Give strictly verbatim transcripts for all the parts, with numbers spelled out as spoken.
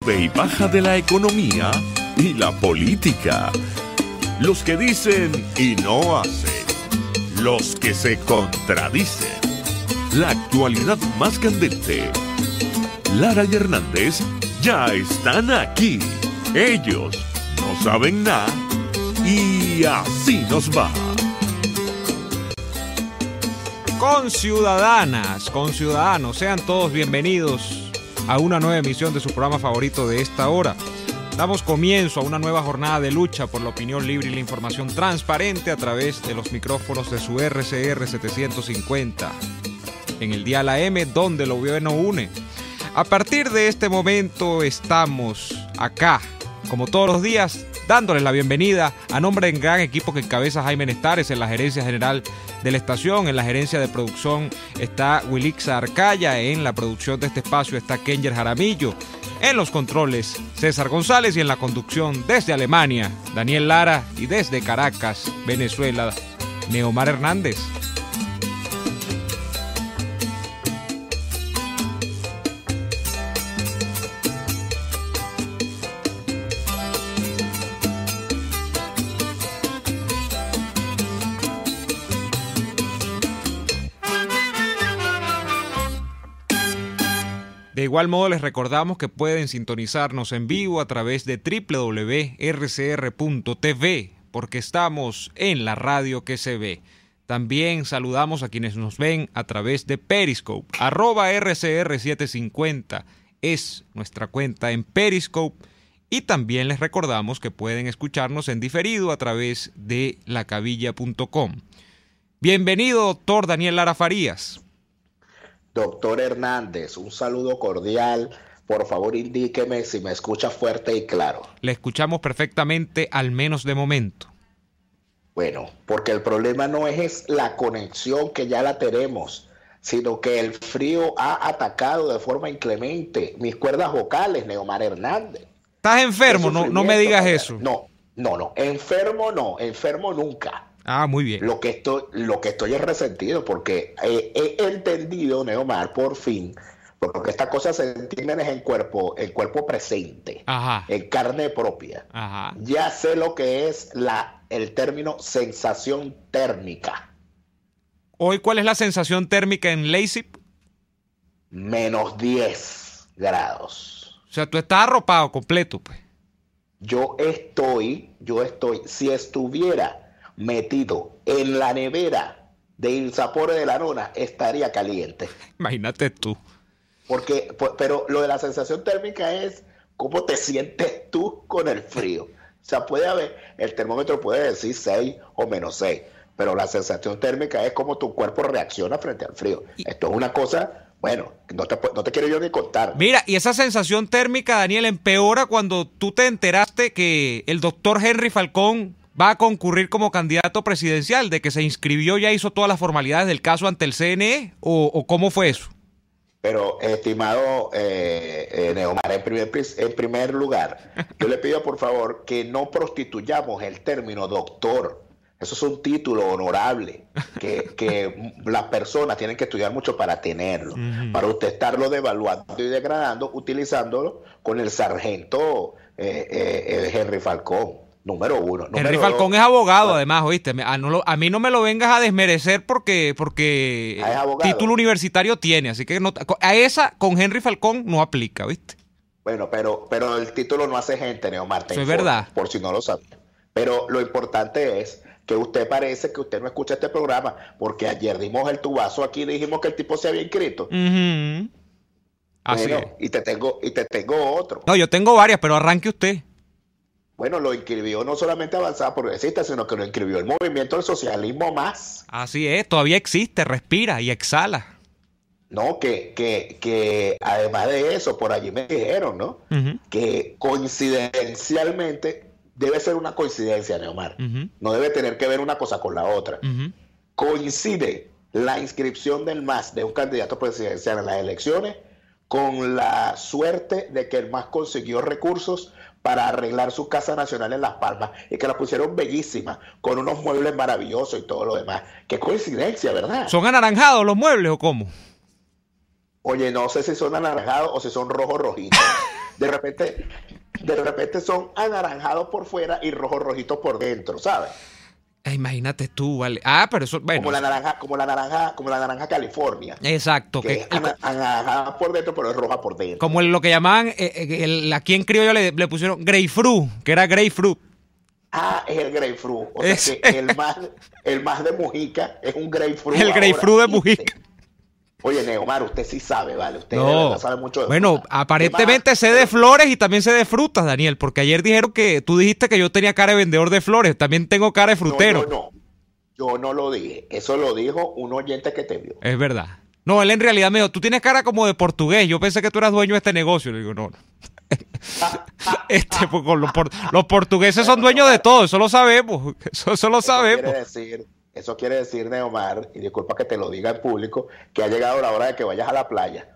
sube y baja de la economía y la política. Los que dicen y no hacen. Los que se contradicen. La actualidad más candente. Lara y Hernández ya están aquí. Ellos no saben nada y así nos va. Conciudadanas, conciudadanos, sean todos bienvenidos a una nueva emisión de su programa favorito de esta hora. Damos comienzo a una nueva jornada de lucha por la opinión libre y la información transparente a través de los micrófonos de su R C R setecientos cincuenta en el Dial A M, donde lo bueno une. A partir de este momento estamos acá, como todos los días, dándoles la bienvenida a nombre del gran equipo que encabeza Jaime Nestares en la gerencia general de la estación. En la gerencia de producción está Wilixa Arcaya, en la producción de este espacio está Kenger Jaramillo, en los controles César González y en la conducción desde Alemania Daniel Lara y desde Caracas, Venezuela, Neomar Hernández. De igual modo les recordamos que pueden sintonizarnos en vivo a través de doble u doble u doble u punto r c r punto t v porque estamos en la radio que se ve. También saludamos a quienes nos ven a través de Periscope. Arroba R C R setecientos cincuenta es nuestra cuenta en Periscope. Y también les recordamos que pueden escucharnos en diferido a través de la cabilla punto com. Bienvenido, doctor Daniel Lara Farías. Doctor Hernández, un saludo cordial. Por favor, indíqueme si me escucha fuerte y claro. Le escuchamos perfectamente, al menos de momento. Bueno, porque el problema no es la conexión, que ya la tenemos, sino que el frío ha atacado de forma inclemente mis cuerdas vocales, Neomar Hernández. ¿Estás enfermo? No, no me digas eso. No, no, no. Enfermo no. Enfermo nunca. Ah, muy bien. Lo que estoy, lo que estoy es resentido porque he, he entendido, Neomar, por fin, porque estas cosas se entienden en cuerpo, en cuerpo presente, Ajá. en carne propia. Ajá. Ya sé lo que es la, el término sensación térmica. ¿Hoy cuál es la sensación térmica en Leipzig? Menos diez grados. O sea, tú estás arropado completo, pues. Yo estoy, yo estoy, si estuviera metido en la nevera de Ilzapore de la Nona, estaría caliente. Imagínate tú. Porque, pero lo de la sensación térmica es cómo te sientes tú con el frío. O sea, puede haber, el termómetro puede decir seis o menos seis, pero la sensación térmica es cómo tu cuerpo reacciona frente al frío. Esto es una cosa, bueno, no te, no te quiero yo ni contar. Mira, y esa sensación térmica, Daniel, empeora cuando tú te enteraste que el doctor Henry Falcón va a concurrir como candidato presidencial, de que se inscribió, ya hizo todas las formalidades del caso ante el C N E, o, o ¿cómo fue eso? Pero, estimado eh, eh, Neomar, en primer, en primer lugar, yo le pido por favor que no prostituyamos el término doctor. Eso es un título honorable que, que las personas tienen que estudiar mucho para tenerlo, uh-huh. para usted estarlo devaluando y degradando, utilizándolo con el sargento eh, eh, Henry Falcón. Número uno. Número Henry Falcón dos, es abogado, además, ¿oíste? A, no lo, a mí no me lo vengas a desmerecer porque, porque título universitario tiene, así que no, a esa con Henry Falcón no aplica, ¿viste? Bueno, pero, pero el título no hace gente, Neomar. Eso es verdad. Por si no lo sabía. Pero lo importante es que usted parece que usted no escucha este programa, porque ayer dimos el tubazo aquí y dijimos que el tipo se había inscrito. Uh-huh. Así bueno, es. Y te tengo, y te tengo otro. No, yo tengo varias, pero arranque usted. Bueno, lo inscribió no solamente Avanzada Progresista, sino que lo inscribió el Movimiento del Socialismo Más. Así es, todavía existe, respira y exhala. No, que, que, que además de eso, por allí me dijeron, ¿no? Uh-huh. Que coincidencialmente, debe ser una coincidencia, Neomar. Uh-huh. No debe tener que ver una cosa con la otra. Uh-huh. Coincide la inscripción del M A S de un candidato presidencial en las elecciones con la suerte de que el M A S consiguió recursos para arreglar su casa nacional en Las Palmas y que la pusieron bellísima, con unos muebles maravillosos y todo lo demás. Qué coincidencia, ¿verdad? ¿Son anaranjados los muebles o cómo? Oye, no sé si son anaranjados o si son rojos rojitos, de repente, de repente son anaranjados por fuera y rojos rojitos por dentro, ¿sabes? Imagínate tú, vale. Ah, pero eso, bueno. Como la naranja, como la naranja, como la naranja California. Exacto. Que, que es anaranjada por dentro, pero es roja por dentro. Como el, lo que llamaban, eh, el, aquí en criollo le, le pusieron grapefruit, que era grapefruit. Ah, es el grapefruit. O sea es... que el más, el más de Mujica es un grapefruit. El grapefruit de Mujica. Oye, Neomar, usted sí sabe, ¿vale? Usted no. sabe mucho de Bueno, fruta. aparentemente sé de flores y también sé de frutas, Daniel, porque ayer dijeron que tú dijiste que yo tenía cara de vendedor de flores, también tengo cara de frutero. No, no, no. Yo no lo dije. Eso lo dijo un oyente que te vio. Es verdad. No, él en realidad me dijo, tú tienes cara como de portugués. Yo pensé que tú eras dueño de este negocio. Le digo, no, no. este, pues, los, por, los portugueses son dueños de todo, eso lo sabemos. Eso, eso lo sabemos. Eso quiere decir, eso quiere decir, Neomar, y disculpa que te lo diga en público, que ha llegado la hora de que vayas a la playa.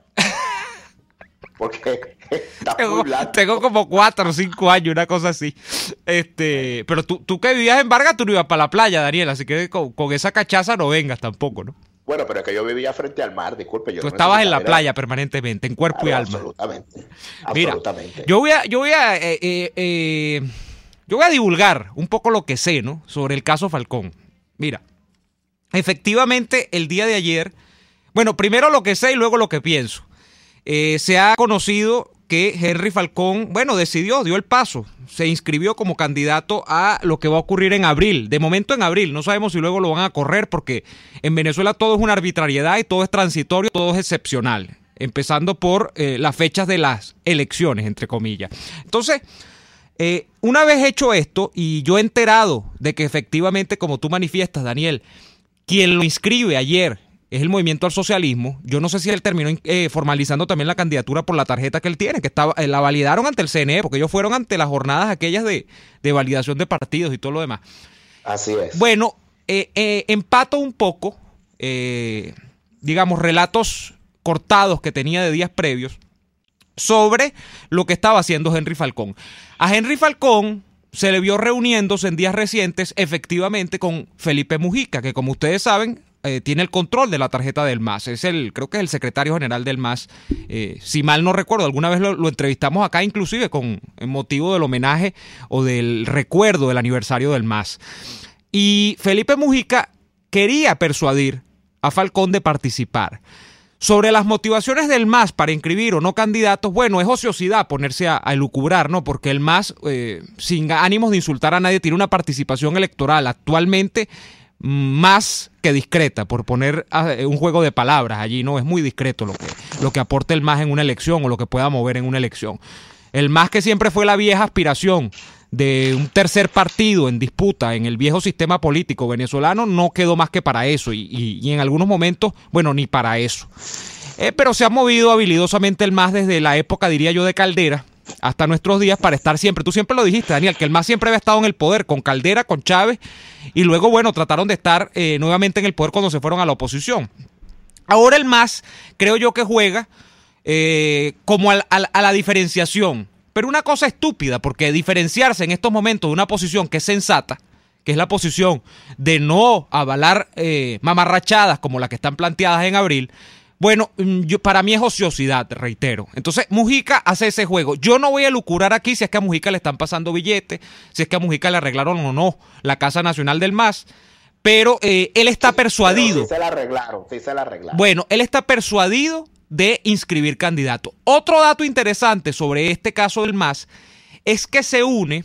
Porque está tengo, muy blanco. Tengo como cuatro o cinco años, una cosa así. Este, pero tú, tú que vivías en Vargas, tú no ibas para la playa, Daniel, así que con, con esa cachaza no vengas tampoco, ¿no? Bueno, pero es que yo vivía frente al mar, disculpe. Yo tú no estabas en la era... playa permanentemente, en cuerpo claro, y alma. Absolutamente. Mira, absolutamente. yo voy a, yo voy a, eh, eh, eh, yo voy a divulgar un poco lo que sé, ¿no? Sobre el caso Falcón. Mira, efectivamente, el día de ayer, bueno, primero lo que sé y luego lo que pienso. Eh, se ha conocido que Henry Falcón, bueno, decidió, dio el paso, se inscribió como candidato a lo que va a ocurrir en abril. De momento en abril, no sabemos si luego lo van a correr porque en Venezuela todo es una arbitrariedad y todo es transitorio, todo es excepcional, empezando por eh, las fechas de las elecciones, entre comillas. Entonces, eh, una vez hecho esto y yo enterado de que efectivamente, como tú manifiestas, Daniel, quien lo inscribe ayer es el Movimiento al Socialismo. Yo no sé si él terminó eh, formalizando también la candidatura por la tarjeta que él tiene, que estaba, eh, la validaron ante el C N E, porque ellos fueron ante las jornadas aquellas de, de validación de partidos y todo lo demás. Así es. Bueno, eh, eh, empato un poco, eh, digamos, relatos cortados que tenía de días previos sobre lo que estaba haciendo Henry Falcón. A Henry Falcón se le vio reuniéndose en días recientes efectivamente con Felipe Mujica, que como ustedes saben, Eh, tiene el control de la tarjeta del M A S. Es el, creo que es el secretario general del M A S. Eh, si mal no recuerdo, alguna vez lo, lo entrevistamos acá, inclusive con en motivo del homenaje o del recuerdo del aniversario del M A S. Y Felipe Mujica quería persuadir a Falcón de participar. Sobre las motivaciones del M A S para inscribir o no candidatos, bueno, es ociosidad ponerse a, a elucubrar, ¿no? Porque el M A S, eh, sin ánimos de insultar a nadie, tiene una participación electoral actualmente más que discreta, por poner un juego de palabras allí, no es muy discreto lo que, lo que aporta el M A S en una elección o lo que pueda mover en una elección. El M A S, que siempre fue la vieja aspiración de un tercer partido en disputa en el viejo sistema político venezolano, no quedó más que para eso y, y, y en algunos momentos, bueno, ni para eso. Eh, pero se ha movido habilidosamente el M A S desde la época, diría yo, de Caldera hasta nuestros días para estar siempre. Tú siempre lo dijiste, Daniel, que el M A S siempre había estado en el poder con Caldera, con Chávez, y luego, bueno, trataron de estar eh, nuevamente en el poder cuando se fueron a la oposición. Ahora el M A S, creo yo que juega eh, como a, a, a la diferenciación, pero una cosa estúpida, porque diferenciarse en estos momentos de una posición que es sensata, que es la posición de no avalar eh, mamarrachadas como las que están planteadas en abril, bueno, yo, para mí es ociosidad, reitero. Entonces, Mujica hace ese juego. Yo no voy a lucurar aquí si es que a Mujica le están pasando billetes, si es que a Mujica le arreglaron o no la Casa Nacional del M A S, pero eh, él está persuadido. Sí se la arreglaron, sí se la arreglaron. Bueno, él está persuadido de inscribir candidato. Otro dato interesante sobre este caso del M A S es que se une,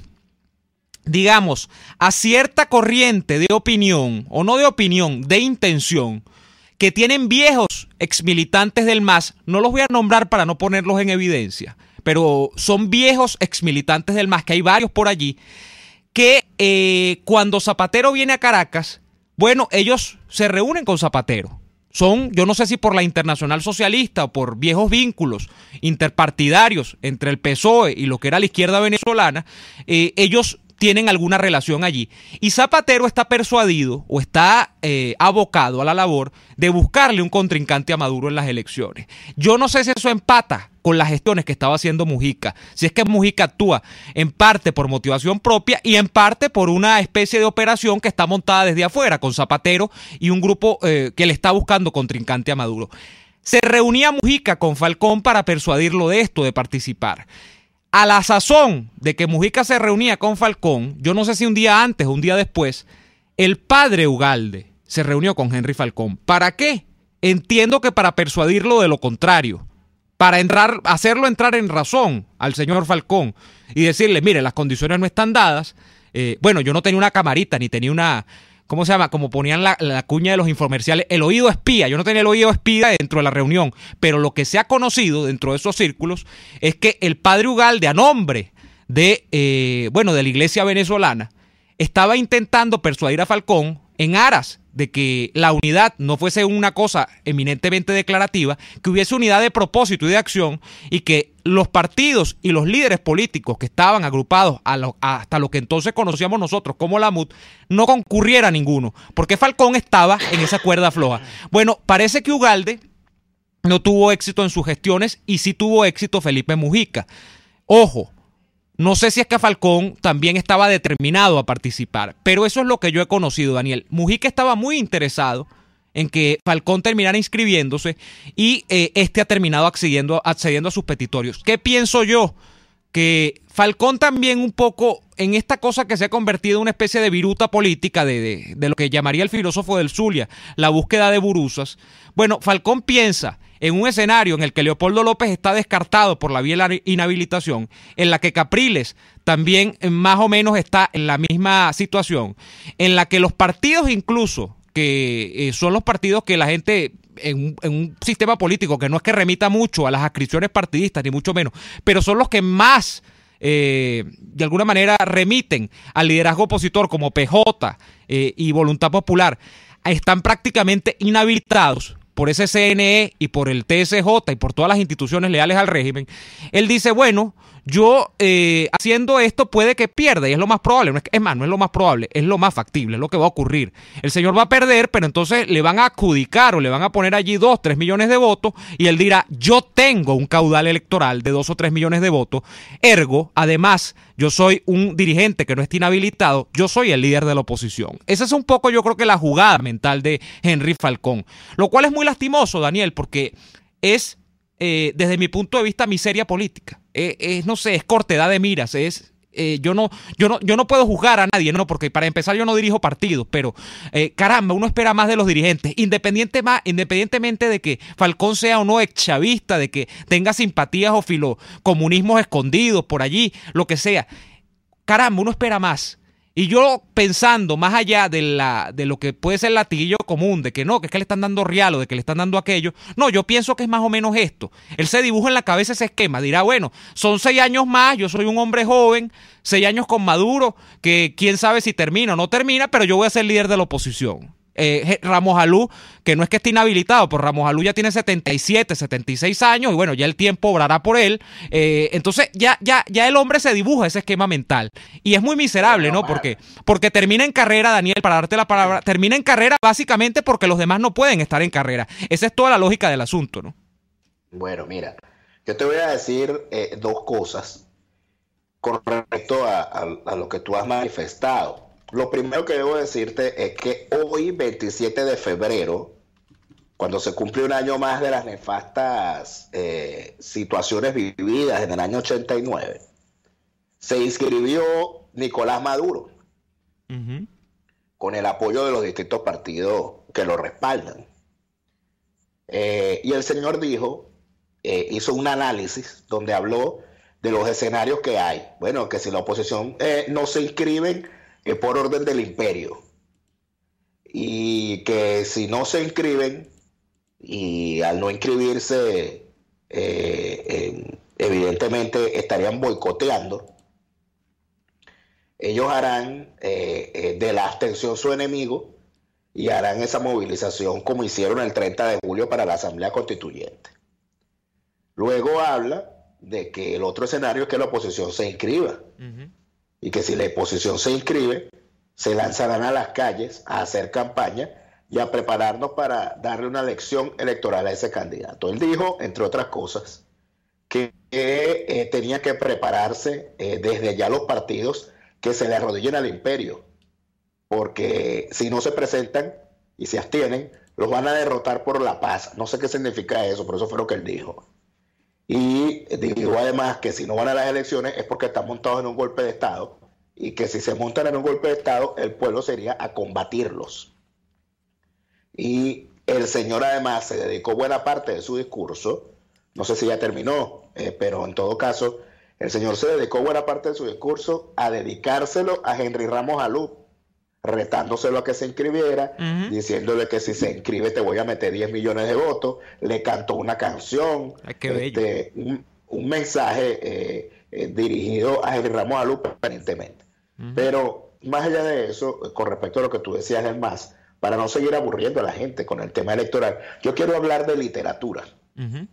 digamos, a cierta corriente de opinión, o no de opinión, de intención, que tienen viejos exmilitantes del M A S, no los voy a nombrar para no ponerlos en evidencia, pero son viejos exmilitantes del M A S, que hay varios por allí, que eh, cuando Zapatero viene a Caracas, bueno, ellos se reúnen con Zapatero. Son, yo no sé si por la Internacional Socialista o por viejos vínculos interpartidarios entre el P S O E y lo que era la izquierda venezolana, eh, ellos tienen alguna relación allí. Y Zapatero está persuadido o está eh, abocado a la labor de buscarle un contrincante a Maduro en las elecciones. Yo no sé si eso empata con las gestiones que estaba haciendo Mujica, si es que Mujica actúa en parte por motivación propia y en parte por una especie de operación que está montada desde afuera con Zapatero y un grupo eh, que le está buscando contrincante a Maduro. Se reunía Mujica con Falcón para persuadirlo de esto, de participar. a la sazón de que Mujica se reunía con Falcón, yo no sé si un día antes o un día después, el padre Ugalde se reunió con Henry Falcón. ¿Para qué? Entiendo que para persuadirlo de lo contrario, para entrar, hacerlo entrar en razón al señor Falcón y decirle, mire, las condiciones no están dadas. Eh, bueno, yo no tenía una camarita, ni tenía una... ¿Cómo se llama? Como ponían la, la cuña de los infomerciales, el oído espía. Yo no tenía el oído espía dentro de la reunión, pero lo que se ha conocido dentro de esos círculos es que el padre Ugalde, a nombre de, eh, bueno, de la iglesia venezolana, estaba intentando persuadir a Falcón en aras de que la unidad no fuese una cosa eminentemente declarativa, que hubiese unidad de propósito y de acción, y que los partidos y los líderes políticos que estaban agrupados a lo, hasta lo que entonces conocíamos nosotros como la M U D, no concurriera ninguno, porque Falcón estaba en esa cuerda floja. Bueno, parece que Ugalde no tuvo éxito en sus gestiones y sí tuvo éxito Felipe Mujica. Ojo, no sé si es que Falcón también estaba determinado a participar, pero eso es lo que yo he conocido, Daniel. Mujica estaba muy interesado en que Falcón terminara inscribiéndose y eh, este ha terminado accediendo, accediendo a sus petitorios. ¿Qué pienso yo? Que Falcón también un poco en esta cosa que se ha convertido en una especie de viruta política de, de, de lo que llamaría el filósofo del Zulia, la búsqueda de burusas. Bueno, Falcón piensa en un escenario en el que Leopoldo López está descartado por la vía de la inhabilitación, en la que Capriles también más o menos está en la misma situación, en la que los partidos incluso, que eh, son los partidos que la gente en un, en un sistema político que no es que remita mucho a las adscripciones partidistas, ni mucho menos, pero son los que más eh, de alguna manera remiten al liderazgo opositor, como P J eh, y Voluntad Popular, están prácticamente inhabilitados por ese C N E y por el T S J y por todas las instituciones leales al régimen. Él dice, bueno, yo eh, haciendo esto puede que pierda, y es lo más probable, no es, es más, no es lo más probable, es lo más factible, es lo que va a ocurrir. El señor va a perder, pero entonces le van a adjudicar o le van a poner allí dos, tres millones de votos, y él dirá, yo tengo un caudal electoral de dos o tres millones de votos, ergo, además, yo soy un dirigente que no está inhabilitado, yo soy el líder de la oposición. Esa es un poco, yo creo que la jugada mental de Henry Falcón, lo cual es muy lastimoso, Daniel, porque es, eh, desde mi punto de vista, miseria política. Es, es no sé, es cortedad de miras, es... Eh, yo no, yo no, yo no puedo juzgar a nadie, no, porque para empezar yo no dirijo partidos, pero eh, caramba, uno espera más de los dirigentes, independiente más, independientemente de que Falcón sea o no exchavista, de que tenga simpatías o filocomunismos escondidos por allí, lo que sea. Caramba, uno espera más. Y yo pensando más allá de, la, de lo que puede ser el latiguillo común, de que no, que es que le están dando real o de que le están dando aquello, no, yo pienso que es más o menos esto. Él se dibuja en la cabeza ese esquema, dirá, bueno, son seis años más, yo soy un hombre joven, seis años con Maduro, que quién sabe si termina o no termina, pero yo voy a ser líder de la oposición. Eh, Ramos Alú, que no es que esté inhabilitado, pero Ramos Alú ya tiene setenta y siete, setenta y seis años y bueno, ya el tiempo obrará por él. Eh, entonces ya, ya, ya el hombre se dibuja ese esquema mental y es muy miserable, ¿no? Porque, porque termina en carrera, Daniel, para darte la palabra, termina en carrera básicamente porque los demás no pueden estar en carrera. Esa es toda la lógica del asunto, ¿no? Bueno, mira, yo te voy a decir eh, dos cosas con respecto a, a, a lo que tú has manifestado. Lo primero que debo decirte es que hoy, veintisiete de febrero, cuando se cumple un año más de las nefastas eh, situaciones vividas en el año ochenta y nueve, se inscribió Nicolás Maduro, uh-huh, con el apoyo de los distintos partidos que lo respaldan. Eh, y el señor dijo, eh, hizo un análisis donde habló de los escenarios que hay. Bueno, que si la oposición eh, no se inscriben, que por orden del imperio, y que si no se inscriben y al no inscribirse eh, eh, evidentemente estarían boicoteando, ellos harán eh, eh, de la abstención su enemigo y harán esa movilización como hicieron el treinta de julio para la Asamblea Constituyente. Luego habla de que el otro escenario es que la oposición se inscriba. Uh-huh. Y que si la oposición se inscribe, se lanzarán a las calles a hacer campaña y a prepararnos para darle una elección electoral a ese candidato. Él dijo, entre otras cosas, que, que eh, tenía que prepararse eh, desde ya los partidos que se le arrodillen al imperio, porque si no se presentan y se abstienen, los van a derrotar por la paz. No sé qué significa eso, pero eso fue lo que él dijo. Y digo además que si no van a las elecciones es porque están montados en un golpe de Estado, y que si se montan en un golpe de Estado, el pueblo sería a combatirlos. Y el señor además se dedicó buena parte de su discurso, no sé si ya terminó, eh, pero en todo caso, el señor se dedicó buena parte de su discurso a dedicárselo a Henry Ramos Alú, retándoselo a que se inscribiera, uh-huh. diciéndole que si se inscribe te voy a meter diez millones de votos. Le cantó una canción, Ay, qué bello. Este, un, un mensaje eh, eh, dirigido a Henry Ramos Alú permanentemente. Uh-huh. Pero más allá de eso, con respecto a lo que tú decías del M A S, para no seguir aburriendo a la gente con el tema electoral, yo quiero hablar de literatura. Uh-huh.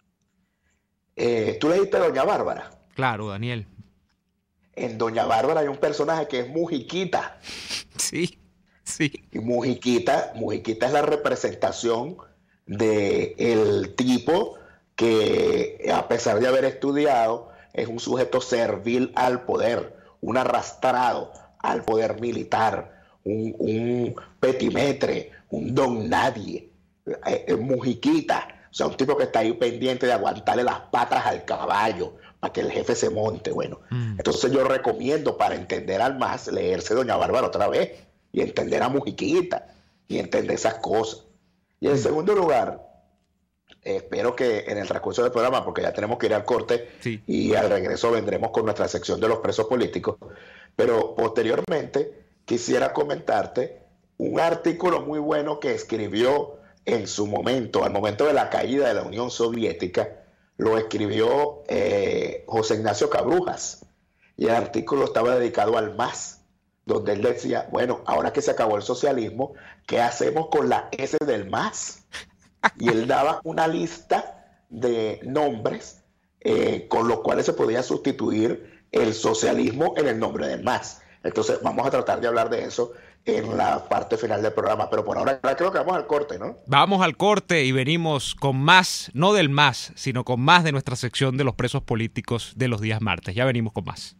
eh, ¿Tú leíste Doña Bárbara? Claro, Daniel. En Doña Bárbara hay un personaje que es Mujiquita. Sí, sí. Y Mujiquita, Mujiquita es la representación de el tipo que, a pesar de haber estudiado, es un sujeto servil al poder, un arrastrado al poder militar, un, un petimetre, un don nadie. Eh, eh, Mujiquita, o sea, un tipo que está ahí pendiente de aguantarle las patas al caballo para que el jefe se monte. Bueno, mm. entonces yo recomiendo, para entender al M A S, leerse Doña Bárbara otra vez y entender a Mujiquita y entender esas cosas. Y en mm. segundo lugar, eh, espero que en el transcurso del programa, porque ya tenemos que ir al corte, sí. y al regreso vendremos con nuestra sección de los presos políticos, pero posteriormente quisiera comentarte un artículo muy bueno que escribió en su momento, al momento de la caída de la Unión Soviética. Lo escribió eh, José Ignacio Cabrujas, y el artículo estaba dedicado al M A S, donde él decía, bueno, ahora que se acabó el socialismo, ¿qué hacemos con la S del M A S? Y él daba una lista de nombres eh, con los cuales se podía sustituir el socialismo en el nombre del M A S. Entonces vamos a tratar de hablar de eso en la parte final del programa, pero por ahora creo que vamos al corte, ¿no? Vamos al corte y venimos con más, no del M A S, sino con más de nuestra sección de los presos políticos de los días martes. Ya venimos con más.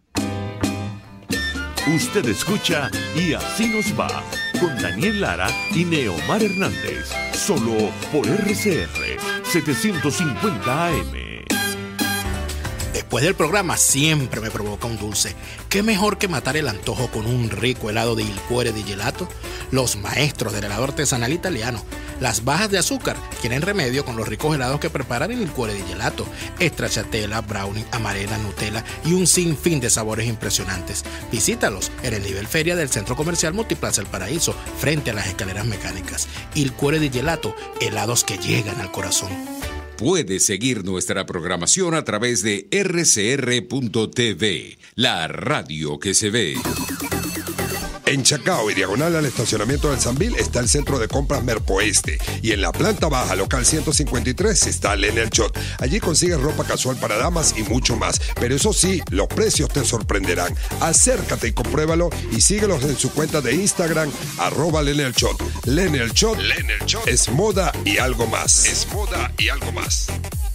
Usted escucha Y Así Nos Va, con Daniel Lara y Neomar Hernández, solo por R C R setecientos cincuenta A M. Después del programa siempre me provoca un dulce. ¿Qué mejor que matar el antojo con un rico helado de Il Cuore di Gelato? Los maestros del helado artesanal italiano. Las bajas de azúcar tienen remedio con los ricos helados que preparan en Il Cuore di Gelato. Stracciatella, brownie, amarena, Nutella y un sinfín de sabores impresionantes. Visítalos en el nivel feria del Centro Comercial Multiplaza El Paraíso, frente a las escaleras mecánicas. Il Cuore di Gelato, helados que llegan al corazón. Puede seguir nuestra programación a través de erre ce erre punto te ve, la radio que se ve. En Chacao y diagonal al estacionamiento del Sambil está el centro de compras Mercoeste, y en la planta baja, local ciento cincuenta y tres, está Lenel Shot. Allí consigues ropa casual para damas y mucho más, pero eso sí, los precios te sorprenderán. Acércate y compruébalo, y síguelos en su cuenta de Instagram, arroba Lenel Shot. Lenel Shot, Lenel Shot es moda y algo más. Es moda y algo más.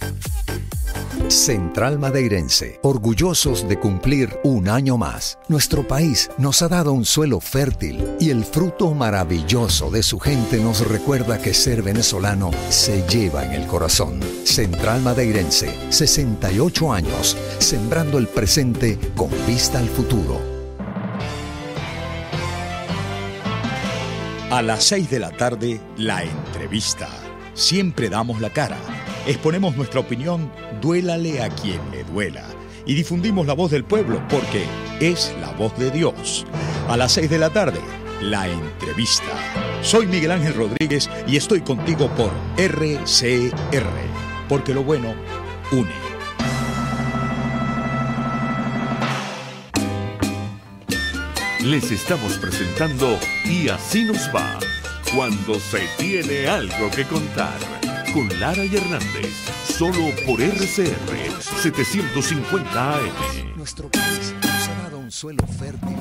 Central Madeirense, orgullosos de cumplir un año más. Nuestro país nos ha dado un suelo fértil, y el fruto maravilloso de su gente nos recuerda que ser venezolano se lleva en el corazón. Central Madeirense, sesenta y ocho años, sembrando el presente con vista al futuro. A las seis de la tarde, la entrevista. Siempre damos la cara. Exponemos nuestra opinión, duélale a quien le duela. Y difundimos la voz del pueblo, porque es la voz de Dios. A las seis de la tarde, la entrevista. Soy Miguel Ángel Rodríguez y estoy contigo por erre ce erre, porque lo bueno une. Les estamos presentando Y Así Nos Va, cuando se tiene algo que contar, con Lara y Hernández, solo por erre ce erre setecientos cincuenta A M. Nuestro país nos ha dado un suelo fértil.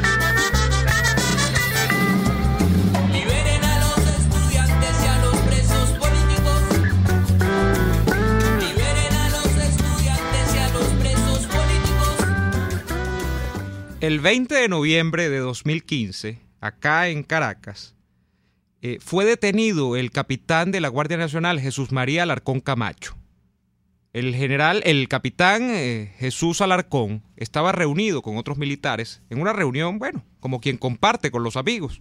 Liberen a los estudiantes y a los presos. El veinte de noviembre de dos mil quince, acá en Caracas, eh, fue detenido el capitán de la Guardia Nacional, Jesús María Alarcón Camacho. El general, el capitán eh, Jesús Alarcón estaba reunido con otros militares en una reunión, bueno, como quien comparte con los amigos.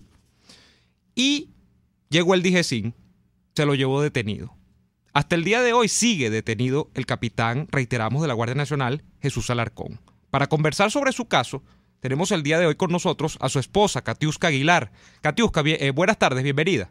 Y llegó el DIGESIN, se lo llevó detenido. Hasta el día de hoy sigue detenido el capitán, reiteramos, de la Guardia Nacional, Jesús Alarcón. Para conversar sobre su caso, tenemos el día de hoy con nosotros a su esposa, Katiuska Aguilar. Katiuska, bien, eh, buenas tardes, bienvenida.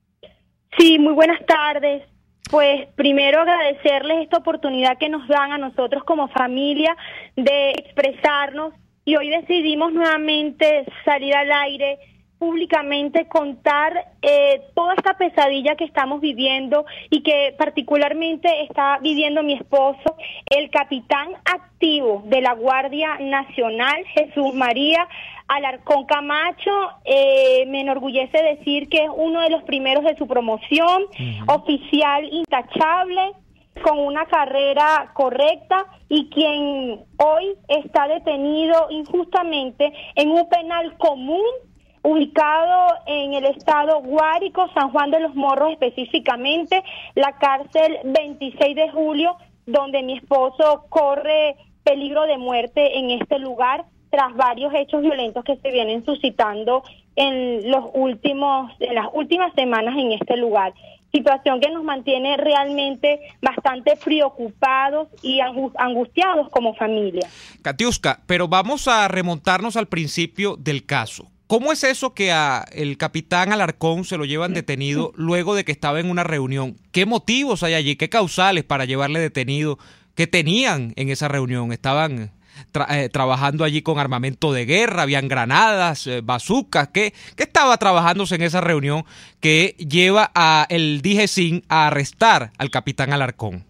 Sí, muy buenas tardes. Pues primero agradecerles esta oportunidad que nos dan a nosotros como familia de expresarnos, y hoy decidimos nuevamente salir al aire, públicamente contar eh, toda esta pesadilla que estamos viviendo y que particularmente está viviendo mi esposo, el capitán activo de la Guardia Nacional, Jesús María Alarcón Camacho. Eh, me enorgullece decir que es uno de los primeros de su promoción, uh-huh. oficial intachable, con una carrera correcta, y quien hoy está detenido injustamente en un penal común ubicado en el estado Guárico, San Juan de los Morros específicamente, la cárcel veintiséis de julio, donde mi esposo corre peligro de muerte en este lugar tras varios hechos violentos que se vienen suscitando en los últimos, en las últimas semanas en este lugar. Situación que nos mantiene realmente bastante preocupados y angustiados como familia. Katiuska, pero vamos a remontarnos al principio del caso. ¿Cómo es eso que a el capitán Alarcón se lo llevan detenido luego de que estaba en una reunión? ¿Qué motivos hay allí? ¿Qué causales para llevarle detenido? ¿Qué tenían en esa reunión? ¿Estaban tra eh, trabajando allí con armamento de guerra? ¿Habían granadas, eh, bazucas? ¿Qué, ¿Qué estaba trabajándose en esa reunión que lleva a el DIGESIN a arrestar al capitán Alarcón?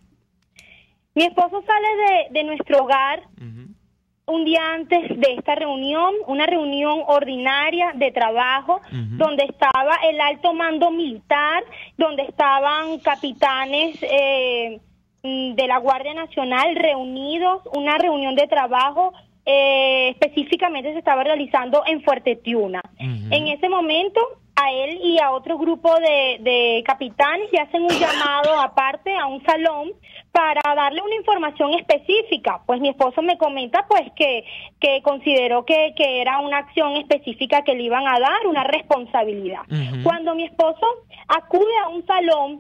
Mi esposo sale de, de nuestro hogar uh-huh. un día antes de esta reunión, una reunión ordinaria de trabajo, uh-huh. donde estaba el alto mando militar, donde estaban capitanes eh, de la Guardia Nacional reunidos, una reunión de trabajo eh, específicamente se estaba realizando en Fuerte Tiuna. Uh-huh. En ese momento, a él y a otro grupo de, de capitanes le hacen un llamado aparte a un salón para darle una información específica. Pues mi esposo me comenta pues que, que consideró que, que era una acción específica que le iban a dar, una responsabilidad. Uh-huh. Cuando mi esposo acude a un salón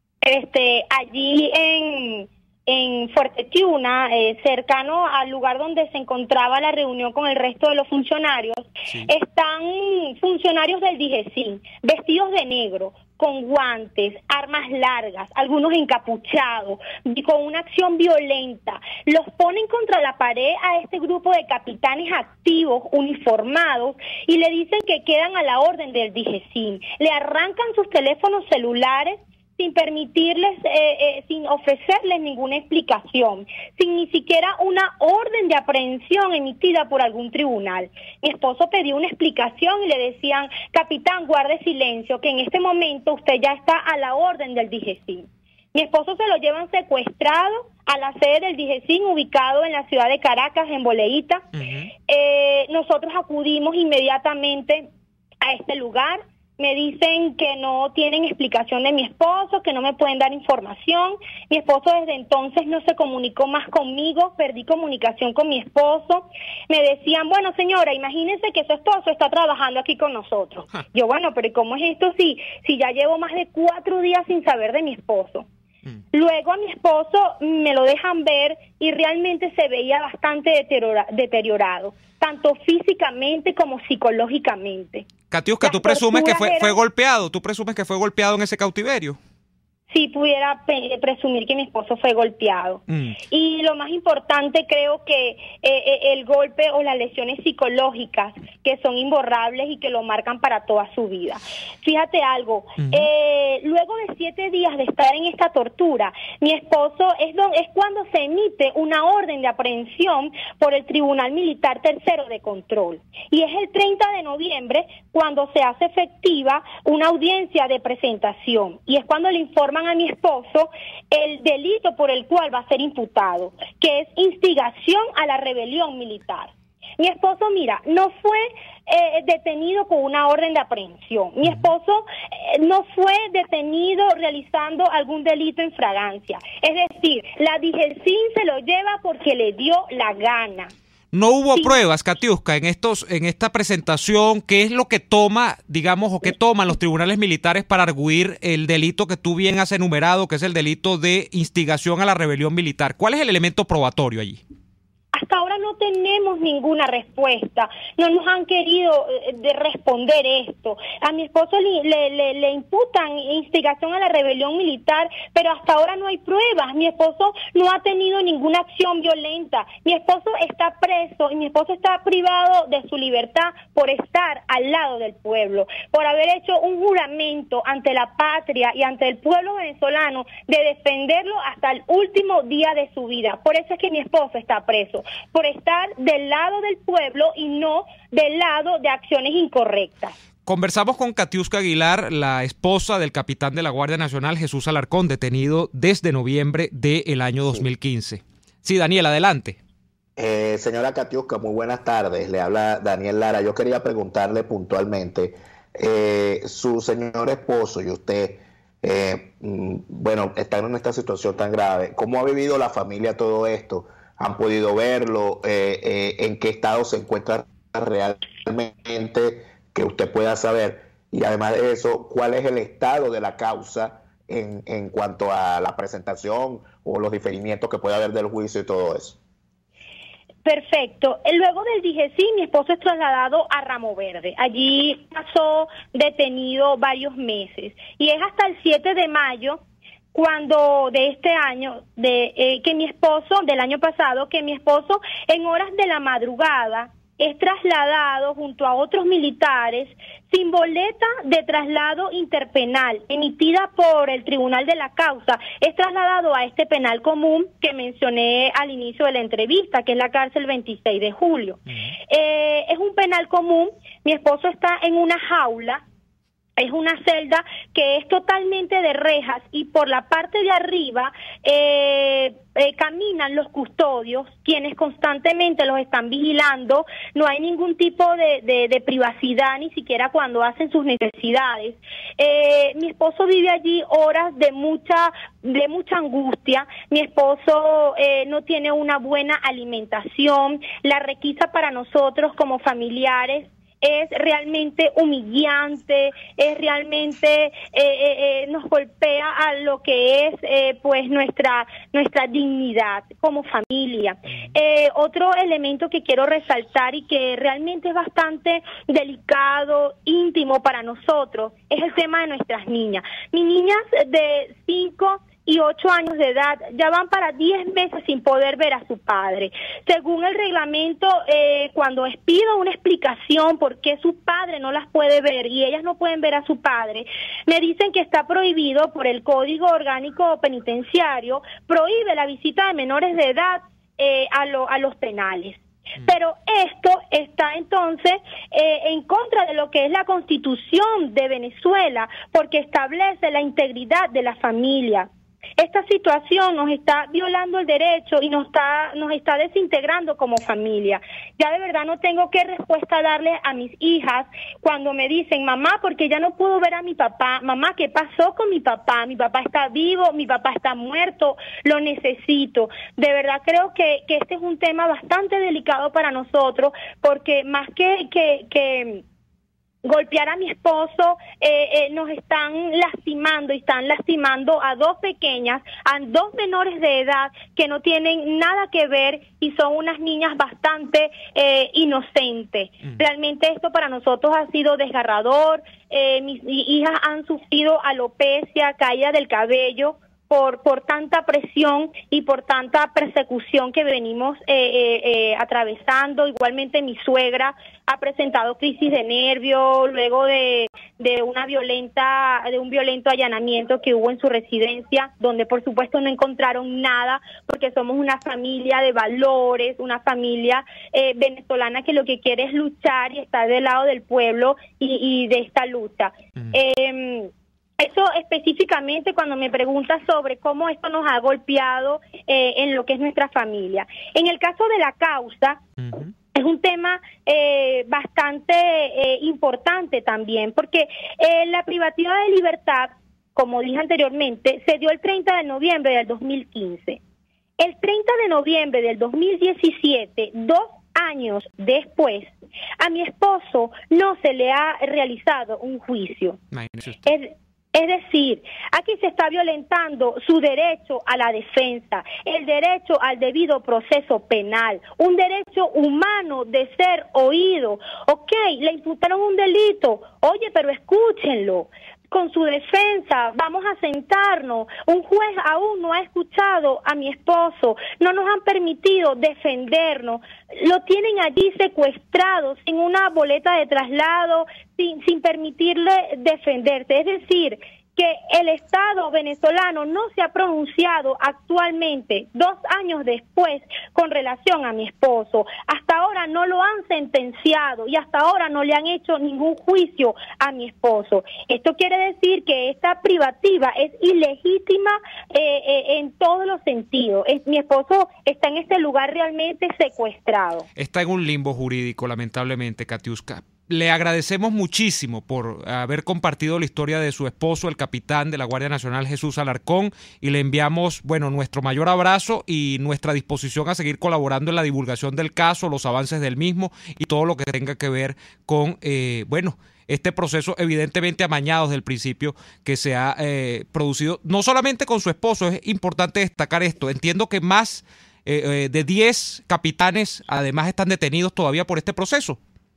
este allí en, en Fuerte Tiuna, eh, cercano al lugar donde se encontraba la reunión con el resto de los funcionarios, sí. están funcionarios del DIGESIN, vestidos de negro, con guantes, armas largas, algunos encapuchados, y con una acción violenta. Los ponen contra la pared a este grupo de capitanes activos, uniformados, y le dicen que quedan a la orden del DIGESIN. Le arrancan sus teléfonos celulares sin permitirles, eh, eh, sin ofrecerles ninguna explicación, sin ni siquiera una orden de aprehensión emitida por algún tribunal. Mi esposo pidió una explicación y le decían: capitán, guarde silencio, que en este momento usted ya está a la orden del DIGESIN. Mi esposo se lo llevan secuestrado a la sede del DIGESIN, ubicado en la ciudad de Caracas, en Boleíta. Uh-huh. eh, nosotros acudimos inmediatamente a este lugar. Me dicen que no tienen explicación de mi esposo, que no me pueden dar información. Mi esposo desde entonces no se comunicó más conmigo, perdí comunicación con mi esposo. Me decían: bueno, señora, imagínese que su esposo está trabajando aquí con nosotros. Huh. Yo, bueno, pero ¿cómo es esto si, si ya llevo más de cuatro días sin saber de mi esposo? Hmm. Luego a mi esposo me lo dejan ver y realmente se veía bastante deteriora, deteriorado, tanto físicamente como psicológicamente. Katiuska, ¿tú presumes que fue, eran... fue golpeado? ¿Tú presumes que fue golpeado en ese cautiverio? Sí, pudiera pe- presumir que mi esposo fue golpeado. Mm. Y lo más importante, creo que eh, el golpe o las lesiones psicológicas que son imborrables y que lo marcan para toda su vida. Fíjate algo, mm. eh, luego de siete días de estar en esta tortura, mi esposo es, don, es cuando se emite una orden de aprehensión por el Tribunal Militar Tercero de Control. Y es el treinta de noviembre cuando se hace efectiva una audiencia de presentación. Y es cuando le informan a mi esposo el delito por el cual va a ser imputado, que es instigación a la rebelión militar. Mi esposo, mira, no fue eh, detenido con una orden de aprehensión. Mi esposo eh, no fue detenido realizando algún delito en fragancia. Es decir, la DIJESIN se lo lleva porque le dio la gana. No hubo Sí. pruebas, Katiuska, en estos, en esta presentación. ¿Qué es lo que toma, digamos, o qué toman los tribunales militares para arguir el delito que tú bien has enumerado, que es el delito de instigación a la rebelión militar? ¿Cuál es el elemento probatorio allí? Hasta ahora no tenemos ninguna respuesta, no nos han querido eh, de responder esto. A mi esposo le, le, le, le imputan instigación a la rebelión militar, pero hasta ahora no hay pruebas. Mi esposo no ha tenido ninguna acción violenta. Mi esposo está preso y mi esposo está privado de su libertad por estar al lado del pueblo, por haber hecho un juramento ante la patria y ante el pueblo venezolano de defenderlo hasta el último día de su vida. Por eso es que mi esposo está preso, por estar del lado del pueblo y no del lado de acciones incorrectas. Conversamos con Katiuska Aguilar, la esposa del capitán de la Guardia Nacional, Jesús Alarcón, detenido desde noviembre del año dos mil quince. Sí, Daniel, adelante. Eh, señora Katiuska, muy buenas tardes. Le habla Daniel Lara. Yo quería preguntarle puntualmente, eh, su señor esposo y usted, eh, bueno, están en esta situación tan grave. ¿Cómo ha vivido la familia todo esto? ¿Han podido verlo? Eh, eh, ¿En qué estado se encuentra realmente que usted pueda saber? Y además de eso, ¿cuál es el estado de la causa en, en cuanto a la presentación o los diferimientos que puede haber del juicio y todo eso? Perfecto. Luego del DIJESIN, mi esposo es trasladado a Ramo Verde. Allí pasó detenido varios meses. Y es hasta el siete de mayo cuando de este año, de eh, que mi esposo, del año pasado, que mi esposo en horas de la madrugada es trasladado junto a otros militares sin boleta de traslado interpenal emitida por el Tribunal de la Causa, es trasladado a este penal común que mencioné al inicio de la entrevista, que es la cárcel veintiséis de julio. Uh-huh. Eh, es un penal común, mi esposo está en una jaula. Es una celda que es totalmente de rejas y por la parte de arriba eh, eh, caminan los custodios, quienes constantemente los están vigilando. No hay ningún tipo de, de, de privacidad, ni siquiera cuando hacen sus necesidades. Eh, mi esposo vive allí horas de mucha, de mucha angustia. Mi esposo eh, no tiene una buena alimentación. La requisa para nosotros como familiares es realmente humillante, es realmente eh, eh, eh, nos golpea a lo que es eh, pues nuestra nuestra dignidad como familia. Eh, otro elemento que quiero resaltar y que realmente es bastante delicado, íntimo para nosotros, es el tema de nuestras niñas. Mis niñas de cinco y ocho años de edad ya van para diez meses sin poder ver a su padre. Según el reglamento, eh, cuando les pido una explicación por qué su padre no las puede ver y ellas no pueden ver a su padre, me dicen que está prohibido por el Código Orgánico Penitenciario, prohíbe la visita de menores de edad eh, a, lo, a los penales. Pero esto está entonces eh, en contra de lo que es la Constitución de Venezuela, porque establece la integridad de la familia. Esta situación nos está violando el derecho y nos está nos está desintegrando como familia. Ya de verdad no tengo qué respuesta darle a mis hijas cuando me dicen, mamá, porque ya no puedo ver a mi papá, mamá, ¿qué pasó con mi papá? Mi papá está vivo, mi papá está muerto, lo necesito. De verdad creo que, que este es un tema bastante delicado para nosotros, porque más que... que, que golpear a mi esposo, eh, eh, nos están lastimando y están lastimando a dos pequeñas, a dos menores de edad que no tienen nada que ver y son unas niñas bastante eh, inocentes. Mm. Realmente esto para nosotros ha sido desgarrador. Eh, mis hijas han sufrido alopecia, caída del cabello, por por tanta presión y por tanta persecución que venimos eh, eh, eh, atravesando. Igualmente mi suegra ha presentado crisis de nervios luego de, de una violenta de un violento allanamiento que hubo en su residencia, donde por supuesto no encontraron nada, porque somos una familia de valores, una familia eh, venezolana que lo que quiere es luchar y estar del lado del pueblo y, y de esta lucha. Mm. Eh, Eso específicamente cuando me preguntas sobre cómo esto nos ha golpeado eh, en lo que es nuestra familia. En el caso de la causa, uh-huh. es un tema eh, bastante eh, importante también, porque eh, la privativa de libertad, como dije anteriormente, se dio el treinta de noviembre del dos mil quince. El treinta de noviembre del dos mil diecisiete, dos años después, a mi esposo no se le ha realizado un juicio. Es, es decir, aquí se está violentando su derecho a la defensa, el derecho al debido proceso penal, un derecho humano de ser oído. Ok, le imputaron un delito, oye, pero escúchenlo. Con su defensa, vamos a sentarnos. Un juez aún no ha escuchado a mi esposo, no nos han permitido defendernos, lo tienen allí secuestrado, sin una boleta de traslado, sin, sin permitirle defenderse. Es decir, que el Estado venezolano no se ha pronunciado actualmente, dos años después, con relación a mi esposo. Hasta ahora no lo han sentenciado y hasta ahora no le han hecho ningún juicio a mi esposo. Esto quiere decir que esta privativa es ilegítima eh, eh, en todos los sentidos. Es, mi esposo está en este lugar realmente secuestrado. Está en un limbo jurídico, lamentablemente, Katiuska. Le agradecemos muchísimo por haber compartido la historia de su esposo, el capitán de la Guardia Nacional, Jesús Alarcón, y le enviamos, bueno, nuestro mayor abrazo y nuestra disposición a seguir colaborando en la divulgación del caso, los avances del mismo y todo lo que tenga que ver con, eh, bueno, este proceso evidentemente amañado desde el principio que se ha eh, producido, no solamente con su esposo. Es importante destacar esto. Entiendo que más eh, eh, de diez capitanes además están detenidos todavía por este proceso.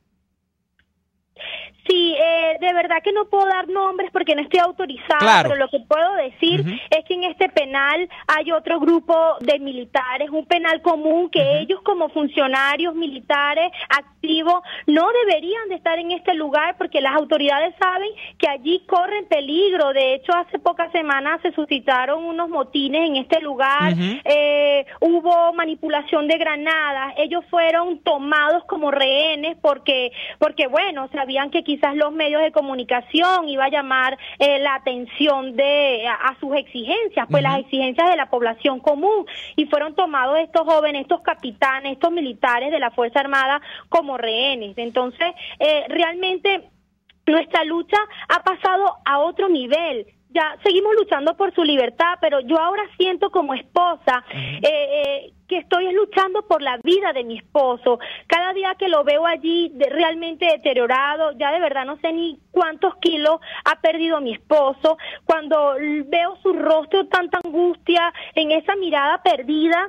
Sí, eh, de verdad que no puedo dar nombres porque no estoy autorizada, claro. Pero lo que puedo decir Uh-huh. es que en este penal hay otro grupo de militares, un penal común que uh-huh. ellos como funcionarios militares activos no deberían de estar en este lugar porque las autoridades saben que allí corren peligro. De hecho, hace pocas semanas se suscitaron unos motines en este lugar, uh-huh. eh, hubo manipulación de granadas, ellos fueron tomados como rehenes porque, porque bueno, sabían que quizás los medios de comunicación iba a llamar eh, la atención de a, a sus exigencias, pues uh-huh. las exigencias de la población común, y fueron tomados estos jóvenes, estos capitanes, estos militares de la Fuerza Armada como rehenes. Entonces, eh, realmente nuestra lucha ha pasado a otro nivel. Ya seguimos luchando por su libertad, pero yo ahora siento como esposa eh, eh, que estoy luchando por la vida de mi esposo. Cada día que lo veo allí de, realmente deteriorado, ya de verdad no sé ni cuántos kilos ha perdido mi esposo. Cuando veo su rostro, tanta angustia, en esa mirada perdida,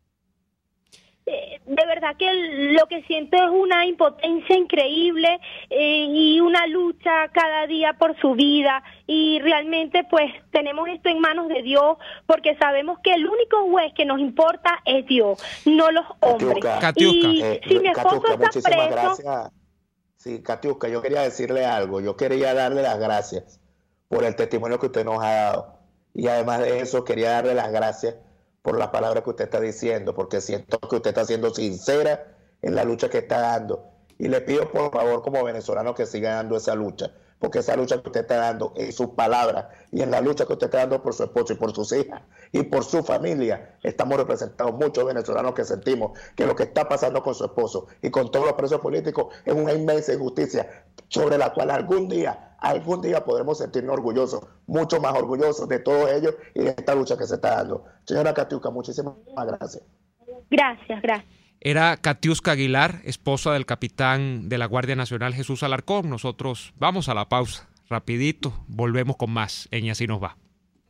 Eh, de verdad que lo que siento es una impotencia increíble eh, y una lucha cada día por su vida, y realmente pues tenemos esto en manos de Dios porque sabemos que el único juez que nos importa es Dios, no los hombres. Katiuska, y eh, si mi esposo Katiuska, está preso... Gracias. Sí, Katiuska, yo quería decirle algo, yo quería darle las gracias por el testimonio que usted nos ha dado, y además de eso quería darle las gracias por las palabras que usted está diciendo, porque siento que usted está siendo sincera en la lucha que está dando. Y le pido, por favor, como venezolano, que siga dando esa lucha, porque esa lucha que usted está dando en sus palabras y en la lucha que usted está dando por su esposo y por sus hijas y por su familia, estamos representados muchos venezolanos que sentimos que lo que está pasando con su esposo y con todos los presos políticos es una inmensa injusticia sobre la cual algún día Algún día podremos sentirnos orgullosos, mucho más orgullosos de todos ellos y de esta lucha que se está dando. Señora Katiuska, muchísimas gracias. Gracias, gracias. Era Katiuska Aguilar, esposa del capitán de la Guardia Nacional, Jesús Alarcón. Nosotros vamos a la pausa, rapidito, volvemos con más en Y Así Nos Va.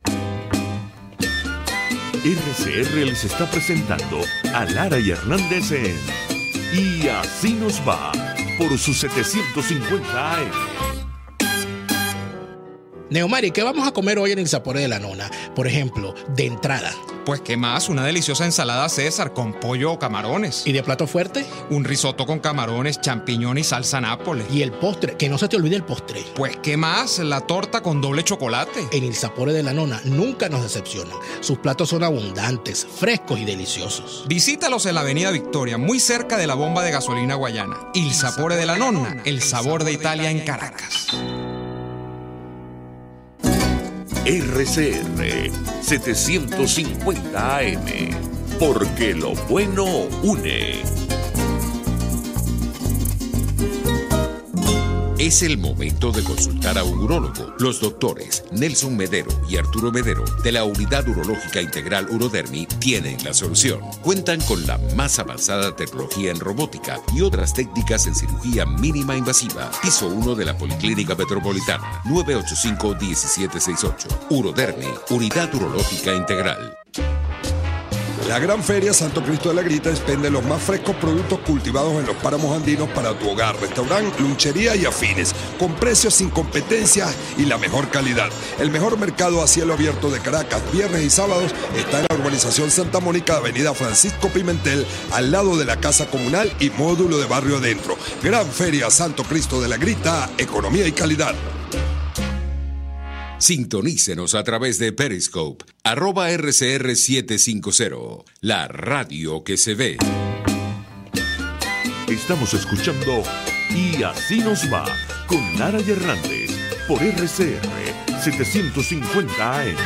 R C R les está presentando a Lara y Hernández en Y Así Nos Va, por sus setecientos cincuenta A M. Neomari, ¿qué vamos a comer hoy en el Sapore de la Nona? Por ejemplo, de entrada. Pues qué más, una deliciosa ensalada César con pollo o camarones. ¿Y de plato fuerte? Un risotto con camarones, champiñón y salsa nápoles. Y el postre, que no se te olvide el postre. Pues qué más, la torta con doble chocolate. En el Sapore de la Nona nunca nos decepcionan. Sus platos son abundantes, frescos y deliciosos. Visítalos en la avenida Victoria, muy cerca de la bomba de gasolina Guayana. Il Sapore de la Nonna, el sabor de Italia en Caracas. R C R setecientos cincuenta A M, porque lo bueno une. Es el momento de consultar a un urólogo. Los doctores Nelson Medero y Arturo Medero de la Unidad Urológica Integral Urodermi tienen la solución. Cuentan con la más avanzada tecnología en robótica y otras técnicas en cirugía mínima invasiva. Piso uno de la Policlínica Metropolitana, nueve ocho cinco, uno siete seis ocho. Urodermi, Unidad Urológica Integral. La Gran Feria Santo Cristo de la Grita expende los más frescos productos cultivados en los páramos andinos para tu hogar, restaurante, lunchería y afines, con precios sin competencia y la mejor calidad. El mejor mercado a cielo abierto de Caracas, viernes y sábados, está en la urbanización Santa Mónica, avenida Francisco Pimentel, al lado de la Casa Comunal y módulo de Barrio Adentro. Gran Feria Santo Cristo de la Grita, economía y calidad. Sintonícenos a través de Periscope, arroba R C R setecientos cincuenta, la radio que se ve. Estamos escuchando Y Así Nos Va, con Lara y Hernández, por R C R setecientos cincuenta A M.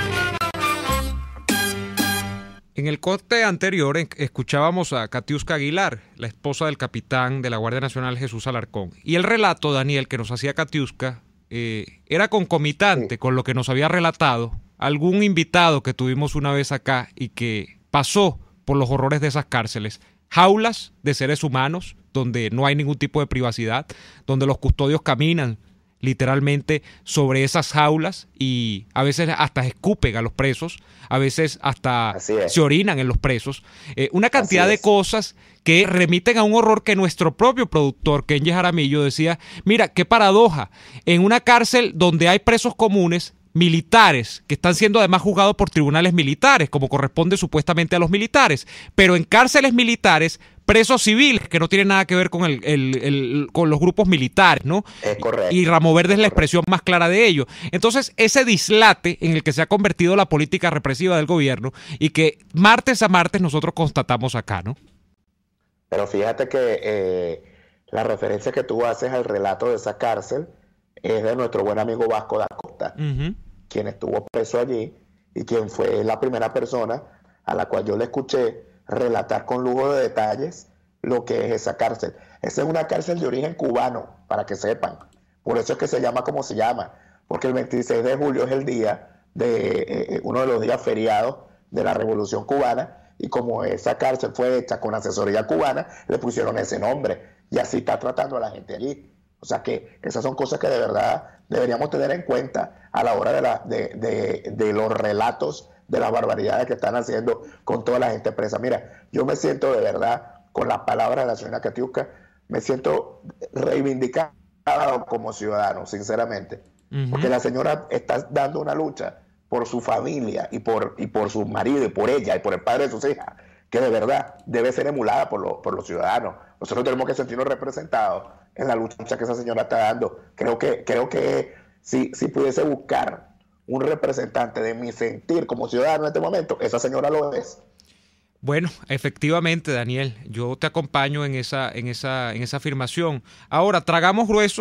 En el corte anterior escuchábamos a Katiuska Aguilar, la esposa del capitán de la Guardia Nacional Jesús Alarcón. Y el relato, Daniel, que nos hacía Katiuska, Eh, era concomitante sí. con lo que nos había relatado algún invitado que tuvimos una vez acá y que pasó por los horrores de esas cárceles. Jaulas de seres humanos donde no hay ningún tipo de privacidad, donde los custodios caminan literalmente sobre esas jaulas y a veces hasta escupen a los presos, a veces hasta se orinan en los presos. Eh, una cantidad de cosas que remiten a un horror que nuestro propio productor, Kenji Jaramillo, decía, mira, qué paradoja, en una cárcel donde hay presos comunes, militares, que están siendo además juzgados por tribunales militares, como corresponde supuestamente a los militares, pero en cárceles militares, presos civiles, que no tienen nada que ver con, el, el, el, con los grupos militares, ¿no? Es correcto. Y Ramo Verde es la expresión más clara de ello. Entonces, ese dislate en el que se ha convertido la política represiva del gobierno y que martes a martes nosotros constatamos acá, ¿no? Pero fíjate que eh, la referencia que tú haces al relato de esa cárcel es de nuestro buen amigo Vasco da Costa, uh-huh. quien estuvo preso allí y quien fue la primera persona a la cual yo le escuché relatar con lujo de detalles lo que es esa cárcel. Esa es una cárcel de origen cubano, para que sepan. Por eso es que se llama como se llama, porque el veintiséis de julio es el día de eh, uno de los días feriados de la Revolución Cubana, y como esa cárcel fue hecha con asesoría cubana, le pusieron ese nombre, y así está tratando a la gente allí. O sea que esas son cosas que de verdad deberíamos tener en cuenta a la hora de, la, de, de, de los relatos de las barbaridades que están haciendo con toda la gente presa. Mira, yo me siento de verdad, con las palabras de la señora Katiuska, me siento reivindicado como ciudadano, sinceramente. Uh-huh. Porque la señora está dando una lucha por su familia y por, y por su marido y por ella y por el padre de sus hijas, que de verdad debe ser emulada por, lo, por los ciudadanos. Nosotros tenemos que sentirnos representados en la lucha que esa señora está dando. Creo que, creo que si, si pudiese buscar un representante de mi sentir como ciudadano en este momento, esa señora lo es. Bueno, efectivamente, Daniel, yo te acompaño en esa, en esa, en esa afirmación. Ahora, tragamos grueso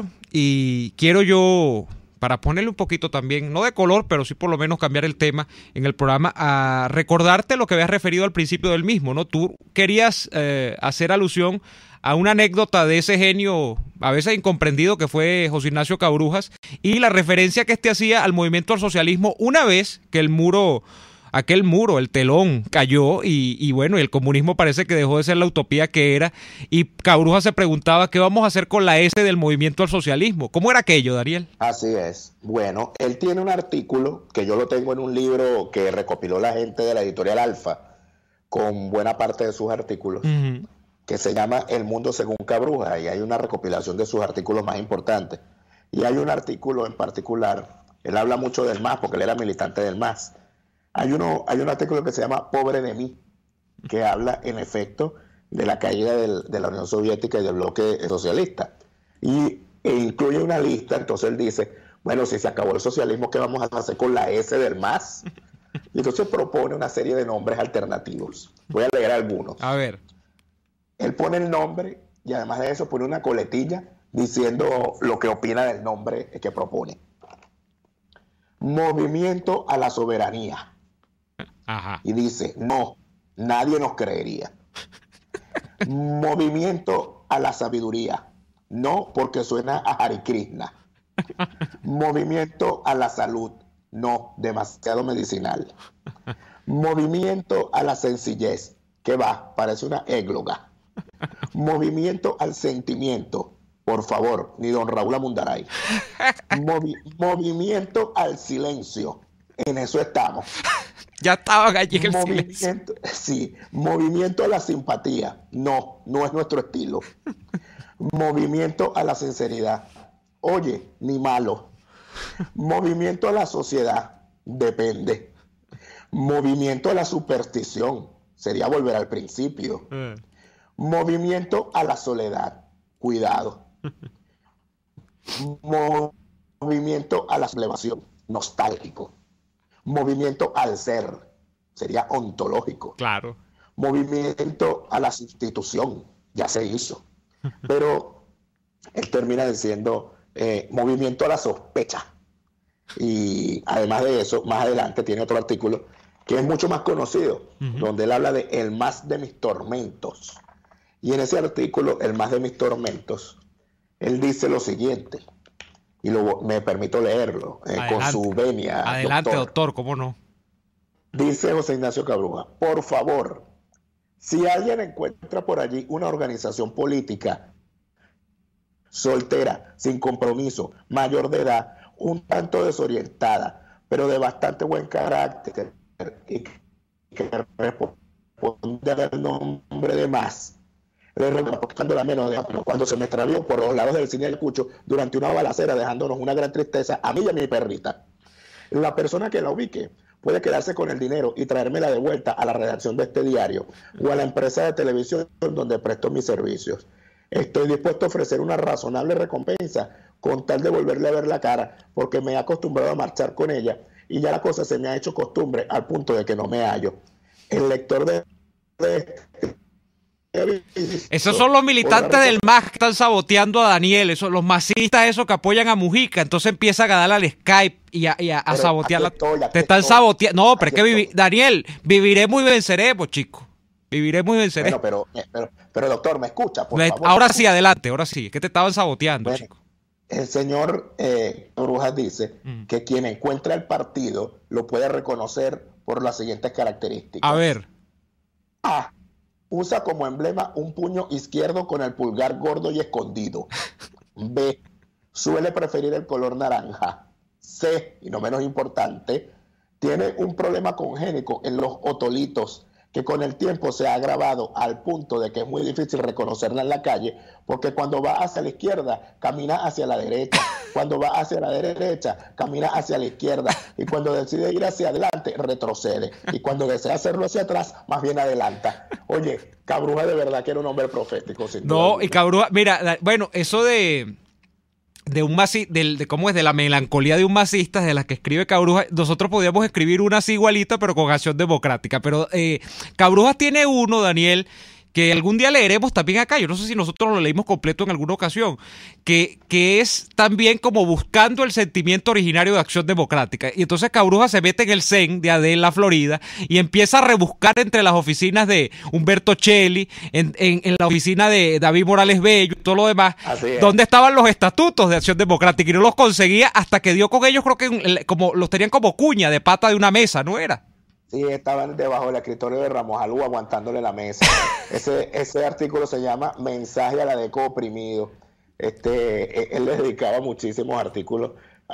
y quiero yo, para ponerle un poquito también, no de color, pero sí por lo menos cambiar el tema en el programa, a recordarte lo que habías referido al principio del mismo, ¿no? Tú querías eh, hacer alusión a una anécdota de ese genio a veces incomprendido que fue José Ignacio Cabrujas y la referencia que este hacía al movimiento al socialismo una vez que el muro, aquel muro, el telón cayó y, y bueno, y el comunismo parece que dejó de ser la utopía que era y Cabrujas se preguntaba qué vamos a hacer con la S del movimiento al socialismo. ¿Cómo era aquello, Daniel? Así es. Bueno, él tiene un artículo que yo lo tengo en un libro que recopiló la gente de la editorial Alfa con buena parte de sus artículos. Uh-huh. Que se llama El Mundo Según Cabrujas, y hay una recopilación de sus artículos más importantes. Y hay un artículo en particular, él habla mucho del M A S, porque él era militante del M A S. Hay, uno, hay un artículo que se llama Pobre de mí, que habla, en efecto, de la caída del, de la Unión Soviética y del bloque socialista. Y e incluye una lista, entonces él dice, bueno, si se acabó el socialismo, ¿qué vamos a hacer con la S del M A S? Y entonces propone una serie de nombres alternativos. Voy a leer algunos. A ver. Él pone el nombre y además de eso pone una coletilla diciendo lo que opina del nombre que propone. Movimiento a la soberanía. Ajá. Y dice, no, nadie nos creería. Movimiento a la sabiduría. no, porque suena a Hare Krishna. Movimiento a la salud, no, demasiado medicinal. Movimiento a la sencillez, que va, parece una égloga. Movimiento al sentimiento, por favor, ni don Raúl Amundaray. Movi movimiento al silencio, en eso estamos. Ya estaba allí el movimiento, silencio. Sí, movimiento a la simpatía, no, no es nuestro estilo. Movimiento a la sinceridad, oye, ni malo. Movimiento a la sociedad, depende. Movimiento a la superstición, sería volver al principio. Mm. Movimiento a la soledad, cuidado. Movimiento a la sublevación, nostálgico. Movimiento al ser, sería ontológico. Claro. Movimiento a la sustitución, ya se hizo. Pero él termina diciendo eh, movimiento a la sospecha. Y además de eso, más adelante tiene otro artículo que es mucho más conocido, uh-huh. donde él habla de el más de mis tormentos. Y en ese artículo, el más de mis tormentos, él dice lo siguiente, y lo, me permito leerlo eh, con su venia. Adelante, doctor. doctor, ¿cómo no? Dice José Ignacio Cabruja, por favor, si alguien encuentra por allí una organización política soltera, sin compromiso, mayor de edad, un tanto desorientada, pero de bastante buen carácter y que responde al nombre de más, le buscando la menos de cuando se me extravió por los lados del cine del Cucho durante una balacera, dejándonos una gran tristeza a mí y a mi perrita. La persona que la ubique puede quedarse con el dinero y traérmela de vuelta a la redacción de este diario o a la empresa de televisión donde presto mis servicios. Estoy dispuesto a ofrecer una razonable recompensa con tal de volverle a ver la cara, porque me he acostumbrado a marchar con ella y ya la cosa se me ha hecho costumbre al punto de que no me hallo. El lector de... de esos son los militantes del M A S que están saboteando a Daniel, esos, los masistas esos que apoyan a Mujica, entonces empiezan a darle al Skype y a, y a, a sabotearla. Te están saboteando. No, pero es que vivi... Daniel, viviremos y venceremos, chicos. Viviremos y venceremos. Bueno, pero, pero, pero doctor, ¿me escucha? Por me, favor. Ahora sí, adelante, ahora sí. Es que te estaban saboteando, bueno, chicos. El señor eh, Brujas dice mm. que quien encuentra el partido lo puede reconocer por las siguientes características. A ver. A. Usa como emblema un puño izquierdo con el pulgar gordo y escondido. B. Suele preferir el color naranja. C. Y no menos importante, tiene un problema congénito en los otolitos que con el tiempo se ha agravado al punto de que es muy difícil reconocerla en la calle, porque cuando va hacia la izquierda, camina hacia la derecha, cuando va hacia la derecha, camina hacia la izquierda, y cuando decide ir hacia adelante, retrocede, y cuando desea hacerlo hacia atrás, más bien adelanta. Oye, Cabruja de verdad que era un hombre profético. Sin no, duda. Y Cabruja, mira, bueno, eso de... de un masi, de, de cómo es, de la melancolía de un masista, de las que escribe Cabruja, nosotros podíamos escribir una así igualita, pero con Acción Democrática. Pero eh, Cabruja tiene uno, Daniel, que algún día leeremos también acá, yo no sé si nosotros lo leímos completo en alguna ocasión, que, que es también como buscando el sentimiento originario de Acción Democrática. Y entonces Cabruja se mete en el Zen de Adel, la Florida, y empieza a rebuscar entre las oficinas de Humberto Cheli, en, en, en la oficina de David Morales Bello y todo lo demás, donde estaban los estatutos de Acción Democrática, y no los conseguía hasta que dio con ellos, creo que como los tenían como cuña de pata de una mesa, ¿no era? Sí, estaban debajo del escritorio de Ramos Alú aguantándole la mesa. Ese, ese artículo se llama Mensaje a la Deco Oprimido. Este, él le dedicaba muchísimos artículos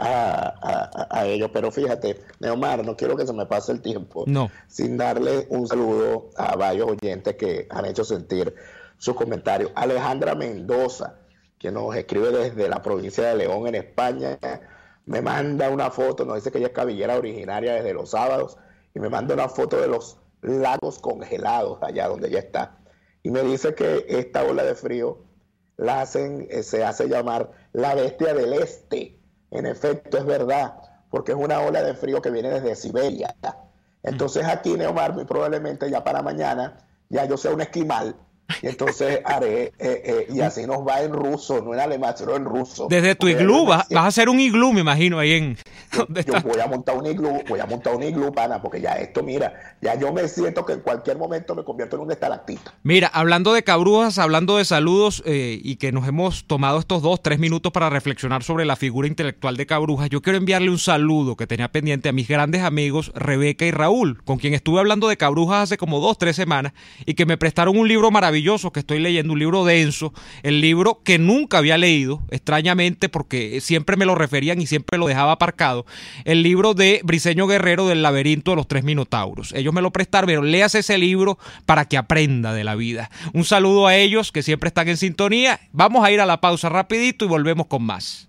a, a, a ellos. Pero fíjate, Neomar, no quiero que se me pase el tiempo no. sin darle un saludo a varios oyentes que han hecho sentir sus comentarios. Alejandra Mendoza, que nos escribe desde la provincia de León, en España, me manda una foto, nos dice que ella es cabillera originaria desde Los Sábados, y me manda una foto de los lagos congelados allá donde ella está. Y me dice que esta ola de frío la hacen, eh, se hace llamar la bestia del este. En efecto, es verdad, porque es una ola de frío que viene desde Siberia. Entonces aquí, Neomar, muy probablemente ya para mañana, ya yo sea un esquimal Y entonces haré, eh, eh, y así nos va en ruso, no en alemán, sino en ruso. Desde tu iglú, vas, vas a hacer un iglú, me imagino, ahí en... Yo, yo voy a montar un iglú, voy a montar un iglú, pana, porque ya esto, mira, ya yo me siento que en cualquier momento me convierto en un estalactita. Mira, hablando de Cabrujas, hablando de saludos, eh, y que nos hemos tomado estos dos, tres minutos para reflexionar sobre la figura intelectual de Cabrujas, yo quiero enviarle un saludo que tenía pendiente a mis grandes amigos Rebeca y Raúl, con quien estuve hablando de Cabrujas hace como dos, tres semanas, y que me prestaron un libro maravilloso que estoy leyendo, un libro denso, el libro que nunca había leído, extrañamente, porque siempre me lo referían y siempre lo dejaba aparcado, el libro de Briceño Guerrero del laberinto de los tres minotauros. Ellos me lo prestaron, pero léase ese libro para que aprenda de la vida. Un saludo a ellos que siempre están en sintonía. Vamos a ir a la pausa rapidito y volvemos con más.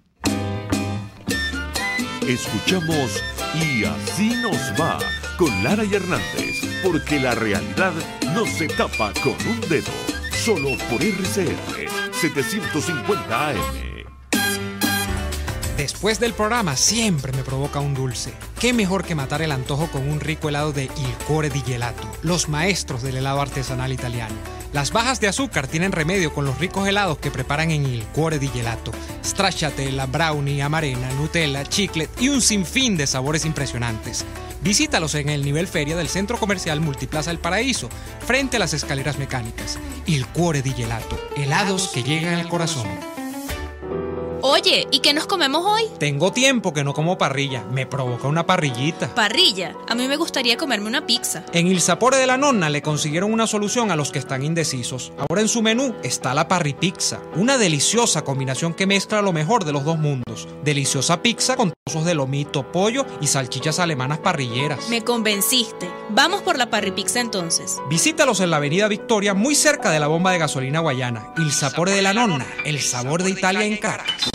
Escuchamos Y así nos va con Lara y Hernández, porque la realidad no se tapa con un dedo. Solo por R C R setecientos cincuenta A M. Después del programa siempre me provoca un dulce. ¿Qué mejor que matar el antojo con un rico helado de Il Cuore di Gelato, los maestros del helado artesanal italiano? Las bajas de azúcar tienen remedio con los ricos helados que preparan en Il Cuore di Gelato. Stracciatella, brownie, amarena, Nutella, chiclet y un sinfín de sabores impresionantes. Visítalos en el nivel feria del Centro Comercial Multiplaza El Paraíso, frente a las escaleras mecánicas. Il Cuore di Gelato, helados que llegan al corazón. Oye, ¿y qué nos comemos hoy? Tengo tiempo que no como parrilla, me provoca una parrillita. ¿Parrilla? A mí me gustaría comerme una pizza. En Il Sapore de la Nonna le consiguieron una solución a los que están indecisos. Ahora en su menú está la parripizza, una deliciosa combinación que mezcla lo mejor de los dos mundos. Deliciosa pizza con trozos de lomito, pollo y salchichas alemanas parrilleras. Me convenciste. Vamos por la parripizza entonces. Visítalos en la avenida Victoria, muy cerca de la bomba de gasolina Guayana. Il Sapore de la Nonna, el sabor de Italia en Caracas.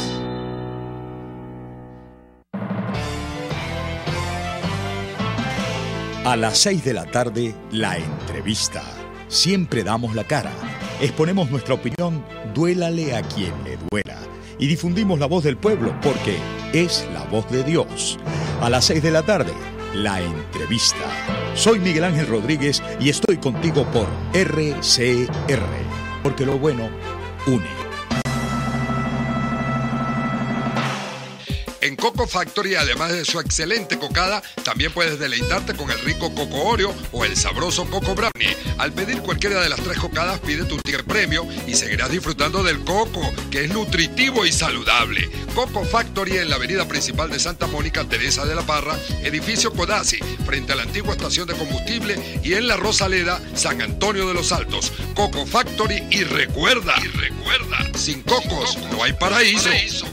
A las seis de la tarde, la entrevista. Siempre damos la cara. Exponemos nuestra opinión, duélale a quien le duela. Y difundimos la voz del pueblo porque es la voz de Dios. A las seis de la tarde, la entrevista. Soy Miguel Ángel Rodríguez y estoy contigo por R C R. Porque lo bueno une. En Coco Factory, además de su excelente cocada, también puedes deleitarte con el rico Coco Oreo o el sabroso Coco Brownie. Al pedir cualquiera de las tres cocadas, pide tu ticket premio y seguirás disfrutando del coco, que es nutritivo y saludable. Coco Factory en la avenida principal de Santa Mónica, Teresa de la Parra, edificio Codazzi, frente a la antigua estación de combustible, y en La Rosaleda, San Antonio de los Altos. Coco Factory, y recuerda, y recuerda, sin cocos no hay paraíso.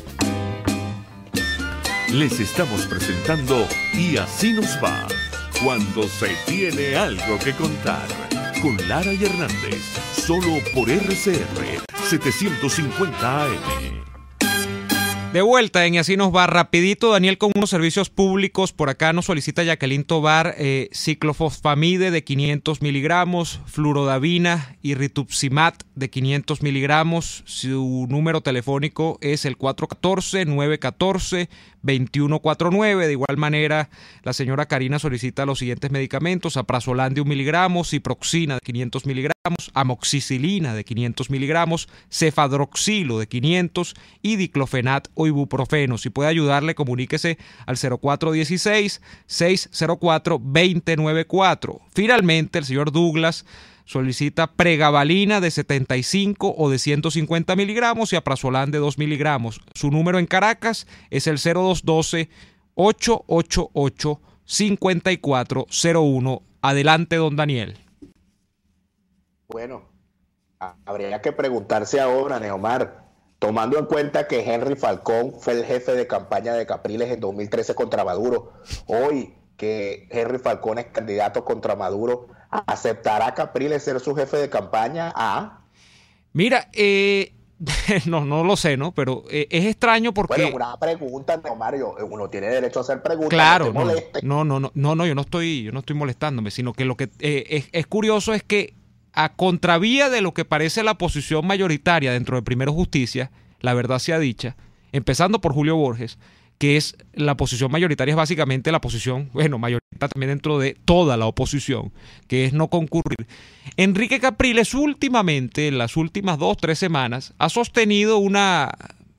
Les estamos presentando Y así nos va, cuando se tiene algo que contar, con Lara y Hernández, solo por R C R setecientos cincuenta A M. De vuelta en Y así nos va rapidito, Daniel, con unos servicios públicos. Por acá nos solicita Jacqueline Tobar eh, ciclofosfamide de quinientos miligramos, flurodavina y rituximab de quinientos miligramos. Su número telefónico es el cuatro uno cuatro, nueve uno cuatro, dos uno cuatro nueve. De igual manera, la señora Karina solicita los siguientes medicamentos: aprazolam de un miligramo, ciproxina de quinientos miligramos, amoxicilina de quinientos miligramos, cefadroxilo de quinientos y diclofenac o ibuprofeno. Si puede ayudarle, comuníquese al cero cuatro uno seis, seis cero cuatro, dos cero nueve cuatro. Finalmente, el señor Douglas solicita pregabalina de setenta y cinco o de ciento cincuenta miligramos y aprazolam de dos miligramos. Su número en Caracas es el cero dos uno dos, ocho ocho ocho, cinco cuatro cero uno. Adelante, don Daniel. Bueno, habría que preguntarse ahora, Neomar, tomando en cuenta que Henry Falcón fue el jefe de campaña de Capriles en dos mil trece contra Maduro, hoy que Henry Falcón es candidato contra Maduro, ¿aceptará Capriles ser su jefe de campaña? ¿Ah? Mira, eh, no, no lo sé, ¿no? Pero eh, es extraño porque... Bueno, una pregunta, no, Mario, uno tiene derecho a hacer preguntas. Claro, no, no, no, no, no, no, yo no estoy, yo no estoy molestándome, sino que lo que eh, es, es curioso es que a contravía de lo que parece la posición mayoritaria dentro de Primero Justicia, la verdad sea dicha, empezando por Julio Borges, que es la posición mayoritaria, es básicamente la posición, bueno, mayoritaria también dentro de toda la oposición, que es no concurrir. Enrique Capriles últimamente, en las últimas dos, tres semanas, ha sostenido una,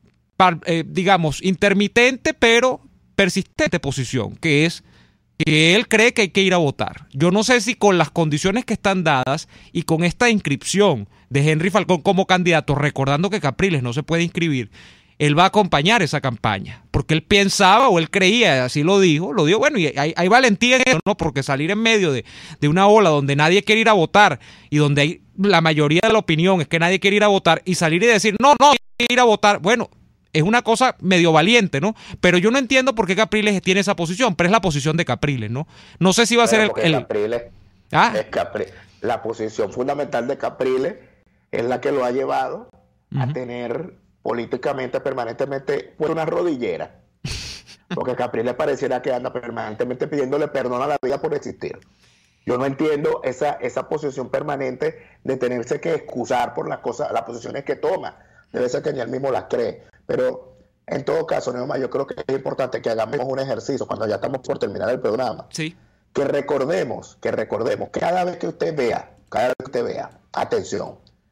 eh, digamos, intermitente pero persistente posición, que es que él cree que hay que ir a votar. Yo no sé si con las condiciones que están dadas y con esta inscripción de Henry Falcón como candidato, recordando que Capriles no se puede inscribir, él va a acompañar esa campaña, porque él pensaba o él creía, así lo dijo, lo dijo, bueno, y hay, hay valentía en eso, ¿no? Porque salir en medio de, de una ola donde nadie quiere ir a votar y donde hay la mayoría de la opinión es que nadie quiere ir a votar y salir y decir, no, no, hay que ir a votar, bueno, es una cosa medio valiente, ¿no? Pero yo no entiendo por qué Capriles tiene esa posición, pero es la posición de Capriles, ¿no? No sé si va a ser el... el... Capriles, ¿Ah? es Capriles. La posición fundamental de Capriles es la que lo ha llevado uh-huh. a tener políticamente, permanentemente, pues una rodillera. Porque Capriles pareciera que anda permanentemente pidiéndole perdón a la vida por existir. Yo no entiendo esa, esa posición permanente de tenerse que excusar por las cosas, las posiciones que toma. Debe ser que ni él mismo las cree. Pero en todo caso, Neoma, yo creo que es importante que hagamos un ejercicio cuando ya estamos por terminar el programa. Sí. Que recordemos, que recordemos, que cada vez que usted vea, cada vez que usted vea, atención,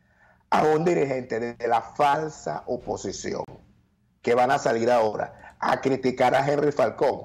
a un dirigente de la falsa oposición que van a salir ahora a criticar a Henry Falcón,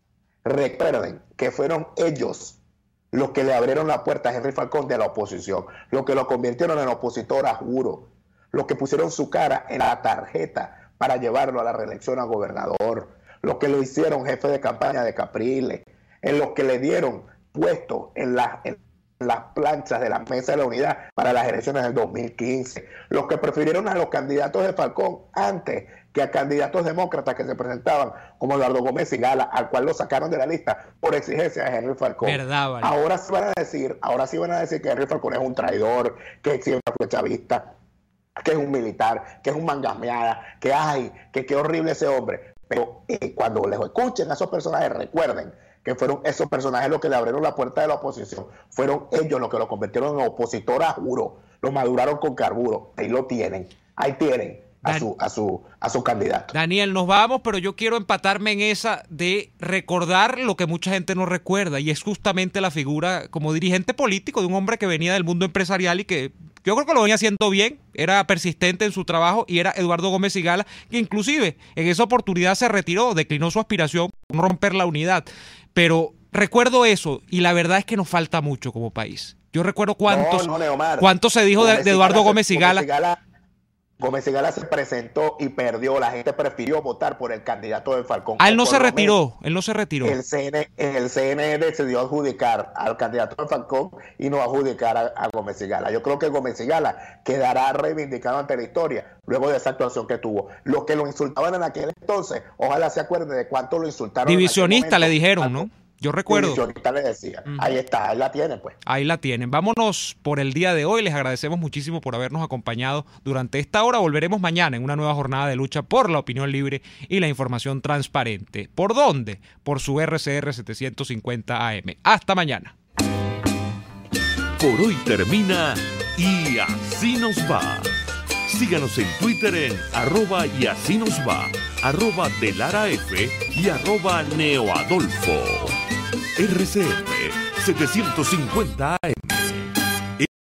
recuerden que fueron ellos los que le abrieron la puerta a Henry Falcón de la oposición, los que lo convirtieron en opositor a juro, los que pusieron su cara en la tarjeta para llevarlo a la reelección a gobernador, los que lo hicieron jefe de campaña de Capriles, en los que le dieron puesto en la... En las planchas de la mesa de la unidad para las elecciones del dos mil quince, los que prefirieron a los candidatos de Falcón antes que a candidatos demócratas que se presentaban como Eduardo Gómez y Gala, al cual lo sacaron de la lista por exigencia de Henry Falcón. Verdad, vale. Ahora sí van a decir, ahora sí van a decir que Henry Falcón es un traidor, que siempre fue chavista, que es un militar, que es un mangameada, que ay, que qué horrible ese hombre. Pero eh, cuando les escuchen a esos personajes, recuerden que fueron esos personajes los que le abrieron la puerta de la oposición, fueron ellos los que lo convirtieron en opositor a juro, lo maduraron con carburo, ahí lo tienen, ahí tienen a su, a su, a su candidato. Daniel, nos vamos, pero yo quiero empatarme en esa de recordar lo que mucha gente no recuerda, y es justamente la figura como dirigente político de un hombre que venía del mundo empresarial y que yo creo que lo venía haciendo bien, era persistente en su trabajo, y era Eduardo Gómez y Gala, que inclusive en esa oportunidad se retiró, declinó su aspiración por no romper la unidad. Pero recuerdo eso, y la verdad es que nos falta mucho como país. Yo recuerdo cuántos, no, no, cuánto se dijo de, de Eduardo Gómez y Gala. Gómez y Gala. Gómez y Gala se presentó y perdió. La gente prefirió votar por el candidato de Falcón. Ah, él no se retiró, él no se retiró. El C N, el C N E decidió adjudicar al candidato de Falcón y no adjudicar a, a Gómez y Gala. Yo creo que Gómez y Gala quedará reivindicado ante la historia luego de esa actuación que tuvo. Los que lo insultaban en aquel entonces, ojalá se acuerden de cuánto lo insultaron. Divisionista le dijeron, ¿no? Yo recuerdo. Divisionista le decía. Uh-huh. Ahí está, ahí la tienen, pues. Ahí la tienen. Vámonos por el día de hoy. Les agradecemos muchísimo por habernos acompañado durante esta hora. Volveremos mañana en una nueva jornada de lucha por la opinión libre y la información transparente. ¿Por dónde? Por su R C R setecientos cincuenta A M. Hasta mañana. Por hoy termina Y Así Nos Va. Síganos en Twitter en arroba y así nos va, arroba Delara F y arroba Neoadolfo. R C R setecientos cincuenta A M.